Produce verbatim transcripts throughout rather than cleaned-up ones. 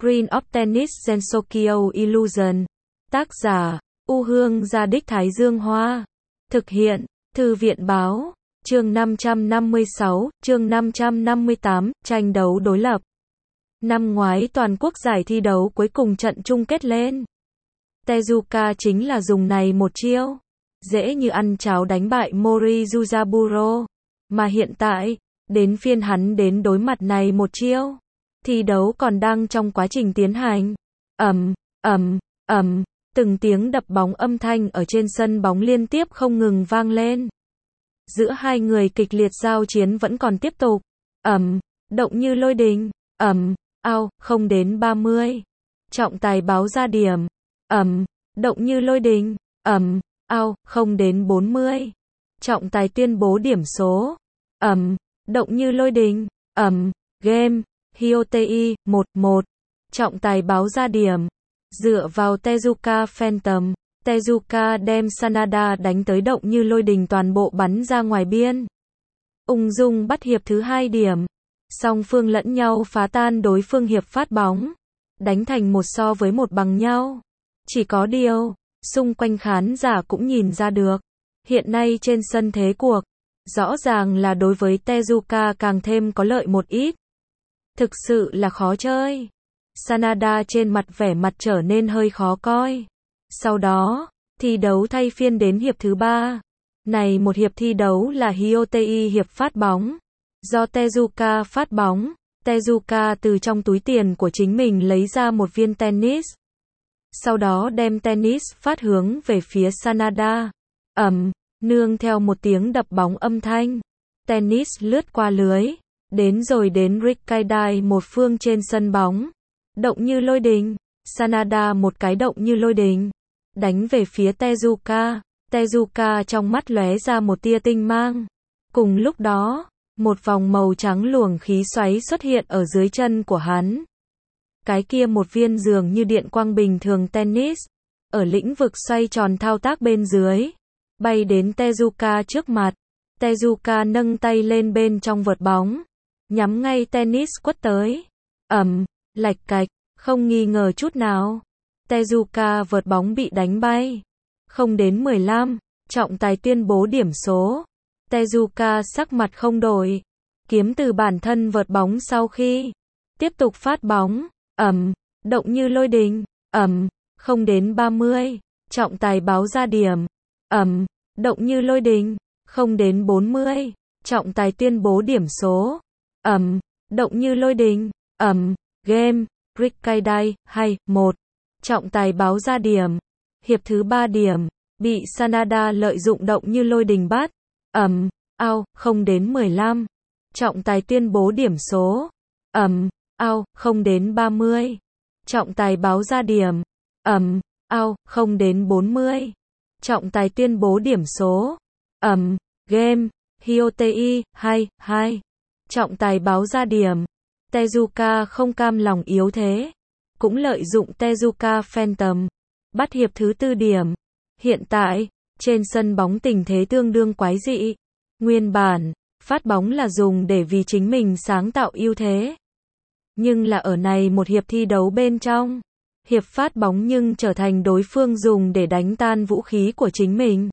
Green of Tennis Gensokyo Illusion. Tác giả, U Hương Gia Đích Thái Dương Hoa. Thực hiện, Thư viện Báo. Chương năm trăm năm mươi sáu, chương năm trăm năm mươi tám, tranh đấu đối lập. Năm ngoái toàn quốc giải thi đấu cuối cùng trận chung kết lên. Tezuka chính là dùng này một chiêu. Dễ như ăn cháo đánh bại Mori Yuzaburo. Mà hiện tại, đến phiên hắn đến đối mặt này một chiêu. Thi đấu còn đang trong quá trình tiến hành. Ầm, ầm, ầm, từng tiếng đập bóng âm thanh ở trên sân bóng liên tiếp không ngừng vang lên. Giữa hai người kịch liệt giao chiến vẫn còn tiếp tục. Ầm, động như lôi đình. Ầm, ao, không đến ba mươi. Trọng tài báo ra điểm. Ầm, động như lôi đình. Ầm, ao, không đến bốn mươi. Trọng tài tuyên bố điểm số. Ầm, động như lôi đình. Ầm, game, Hyotei, một một. Trọng tài báo ra điểm. Dựa vào Tezuka Phantom, Tezuka đem Sanada đánh tới động như lôi đình toàn bộ bắn ra ngoài biên. Ung dung bắt hiệp thứ hai điểm. Song phương lẫn nhau phá tan đối phương hiệp phát bóng. Đánh thành một so với một bằng nhau. Chỉ có điều, xung quanh khán giả cũng nhìn ra được. Hiện nay trên sân thế cuộc, rõ ràng là đối với Tezuka càng thêm có lợi một ít. Thực sự là khó chơi. Sanada trên mặt vẻ mặt trở nên hơi khó coi. Sau đó, thi đấu thay phiên đến hiệp thứ ba. Này một hiệp thi đấu là Hyotei hiệp phát bóng. Do Tezuka phát bóng, Tezuka từ trong túi tiền của chính mình lấy ra một viên tennis. Sau đó đem tennis phát hướng về phía Sanada. Ầm, nương theo một tiếng đập bóng âm thanh. Tennis lướt qua lưới. Đến rồi đến Rikkaidai một phương trên sân bóng. Động như lôi đình. Sanada một cái động như lôi đình. Đánh về phía Tezuka. Tezuka trong mắt lóe ra một tia tinh mang. Cùng lúc đó, một vòng màu trắng luồng khí xoáy xuất hiện ở dưới chân của hắn. Cái kia một viên dường như điện quang bình thường tennis. Ở lĩnh vực xoay tròn thao tác bên dưới. Bay đến Tezuka trước mặt. Tezuka nâng tay lên bên trong vợt bóng. Nhắm ngay tennis quất tới. Ầm, lạch cạch, không nghi ngờ chút nào. Tezuka vợt bóng bị đánh bay. Không đến mười lăm, trọng tài tuyên bố điểm số. Tezuka sắc mặt không đổi. Kiếm từ bản thân vợt bóng sau khi. Tiếp tục phát bóng. Ầm, động như lôi đình. Ầm, không đến ba mươi. Trọng tài báo ra điểm. Ầm, động như lôi đình. Không đến bốn mươi. Trọng tài tuyên bố điểm số. Ầm, động như lôi đình. Ầm, game, Rikkaidai, hai, một. Trọng tài báo ra điểm. Hiệp thứ ba điểm, bị Sanada lợi dụng động như lôi đình bắt. Ầm, ao, không đến mười lăm. Trọng tài tuyên bố điểm số. Ầm, ao, không đến ba mươi. Trọng tài báo ra điểm. Ầm, ao, không đến bốn mươi. Trọng tài tuyên bố điểm số. Ầm, game, Hyotei, hai, hai. Trọng tài báo ra điểm. Tezuka không cam lòng yếu thế. Cũng lợi dụng Tezuka Phantom. Bắt hiệp thứ tư điểm. Hiện tại, trên sân bóng tình thế tương đương quái dị. Nguyên bản, phát bóng là dùng để vì chính mình sáng tạo ưu thế. Nhưng là ở này một hiệp thi đấu bên trong. Hiệp phát bóng nhưng trở thành đối phương dùng để đánh tan vũ khí của chính mình.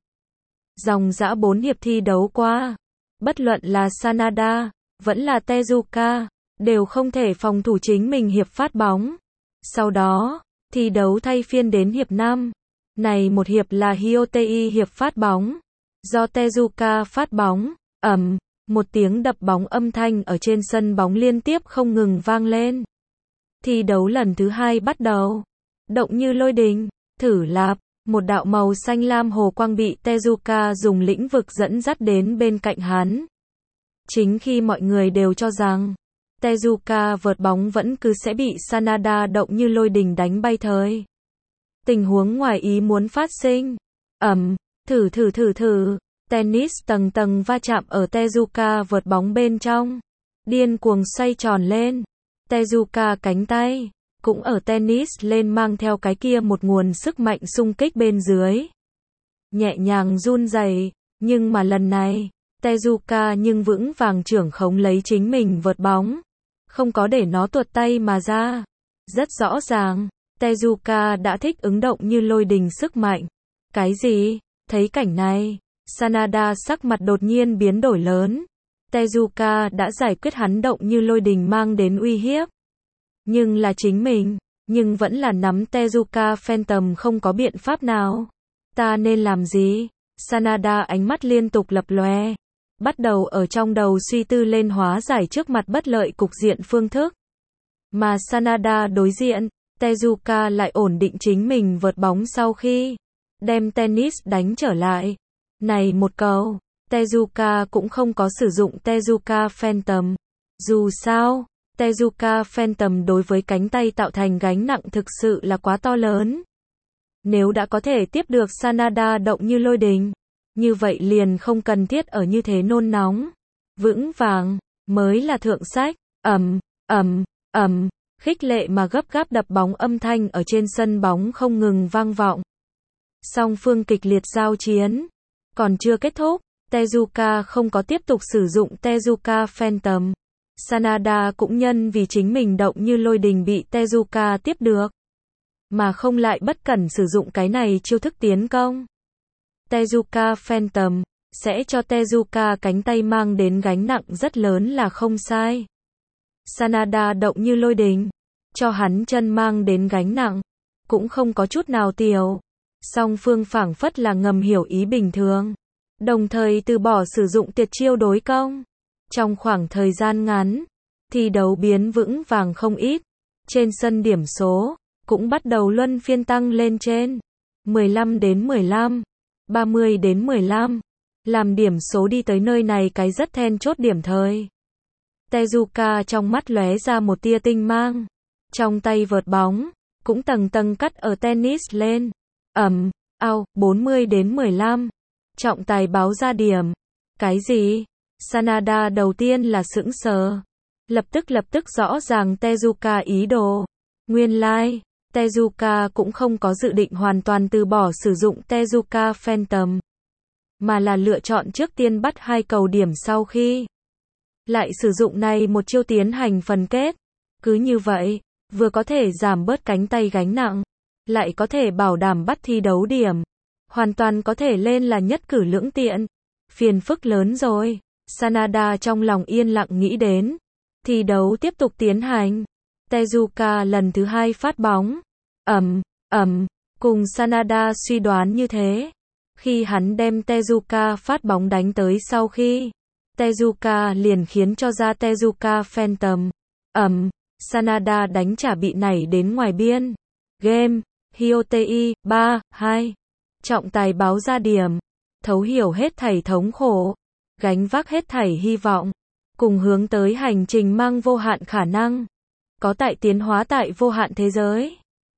Dòng dã bốn hiệp thi đấu qua. Bất luận là Sanada, vẫn là Tezuka, đều không thể phòng thủ chính mình hiệp phát bóng. Sau đó, thi đấu thay phiên đến hiệp năm. Này một hiệp là Hyotei hiệp phát bóng. Do Tezuka phát bóng, ầm, một tiếng đập bóng âm thanh ở trên sân bóng liên tiếp không ngừng vang lên. Thi đấu lần thứ hai bắt đầu. Động như lôi đình, thử lạp, một đạo màu xanh lam hồ quang bị Tezuka dùng lĩnh vực dẫn dắt đến bên cạnh hắn. Chính khi mọi người đều cho rằng Tezuka vợt bóng vẫn cứ sẽ bị Sanada động như lôi đình đánh bay thời. Tình huống ngoài ý muốn phát sinh. Ầm, thử thử thử thử, tennis tầng tầng va chạm ở Tezuka vợt bóng bên trong. Điên cuồng xoay tròn lên. Tezuka cánh tay, cũng ở tennis lên mang theo cái kia một nguồn sức mạnh xung kích bên dưới. Nhẹ nhàng run rẩy, nhưng mà lần này, Tezuka nhưng vững vàng trưởng khống lấy chính mình vợt bóng. Không có để nó tuột tay mà ra. Rất rõ ràng, Tezuka đã thích ứng động như lôi đình sức mạnh. Cái gì? Thấy cảnh này, Sanada sắc mặt đột nhiên biến đổi lớn. Tezuka đã giải quyết hắn động như lôi đình mang đến uy hiếp. Nhưng là chính mình, nhưng vẫn là nắm Tezuka Phantom không có biện pháp nào. Ta nên làm gì? Sanada ánh mắt liên tục lập lòe, bắt đầu ở trong đầu suy tư lên hóa giải trước mặt bất lợi cục diện phương thức. Mà Sanada đối diện, Tezuka lại ổn định chính mình vợt bóng sau khi đem tennis đánh trở lại. Này một cầu, Tezuka cũng không có sử dụng Tezuka Phantom. Dù sao, Tezuka Phantom đối với cánh tay tạo thành gánh nặng thực sự là quá to lớn. Nếu đã có thể tiếp được Sanada động như lôi đình, như vậy liền không cần thiết ở như thế nôn nóng. Vững vàng, mới là thượng sách. Ầm, ầm, ầm, khích lệ mà gấp gáp đập bóng âm thanh ở trên sân bóng không ngừng vang vọng. Song phương kịch liệt giao chiến. Còn chưa kết thúc, Tezuka không có tiếp tục sử dụng Tezuka Phantom. Sanada cũng nhân vì chính mình động như lôi đình bị Tezuka tiếp được, mà không lại bất cẩn sử dụng cái này chiêu thức tiến công. Tezuka Phantom sẽ cho Tezuka cánh tay mang đến gánh nặng rất lớn là không sai. Sanada động như lôi đình, cho hắn chân mang đến gánh nặng, cũng không có chút nào tiểu. Song phương phảng phất là ngầm hiểu ý bình thường, đồng thời từ bỏ sử dụng tuyệt chiêu đối công. Trong khoảng thời gian ngắn, thi đấu biến vững vàng không ít. Trên sân điểm số cũng bắt đầu luân phiên tăng lên trên mười lăm đến mười lăm, ba mươi đến mười lăm, làm điểm số đi tới nơi này cái rất then chốt điểm thời. Tezuka trong mắt lóe ra một tia tinh mang, trong tay vợt bóng cũng tầng tầng cắt ở tennis lên. Ầm, ao, bốn mươi đến mười lăm. Trọng tài báo ra điểm. Cái gì? Sanada đầu tiên là sững sờ, lập tức lập tức rõ ràng Tezuka ý đồ. Nguyên lai, like, Tezuka cũng không có dự định hoàn toàn từ bỏ sử dụng Tezuka Phantom, mà là lựa chọn trước tiên bắt hai cầu điểm sau khi lại sử dụng này một chiêu tiến hành phần kết. Cứ như vậy, vừa có thể giảm bớt cánh tay gánh nặng, lại có thể bảo đảm bắt thi đấu điểm. Hoàn toàn có thể lên là nhất cử lưỡng tiện. Phiền phức lớn rồi. Sanada trong lòng yên lặng nghĩ đến. Thi đấu tiếp tục tiến hành. Tezuka lần thứ hai phát bóng. Ầm, ầm, cùng Sanada suy đoán như thế. Khi hắn đem Tezuka phát bóng đánh tới sau khi, Tezuka liền khiến cho ra Tezuka Phantom. Ầm, Sanada đánh trả bị nảy đến ngoài biên. Game, Hyotei, ba, hai. Trọng tài báo ra điểm. Thấu hiểu hết thảy thống khổ, gánh vác hết thảy hy vọng, cùng hướng tới hành trình mang vô hạn khả năng, có tại tiến hóa tại vô hạn thế giới.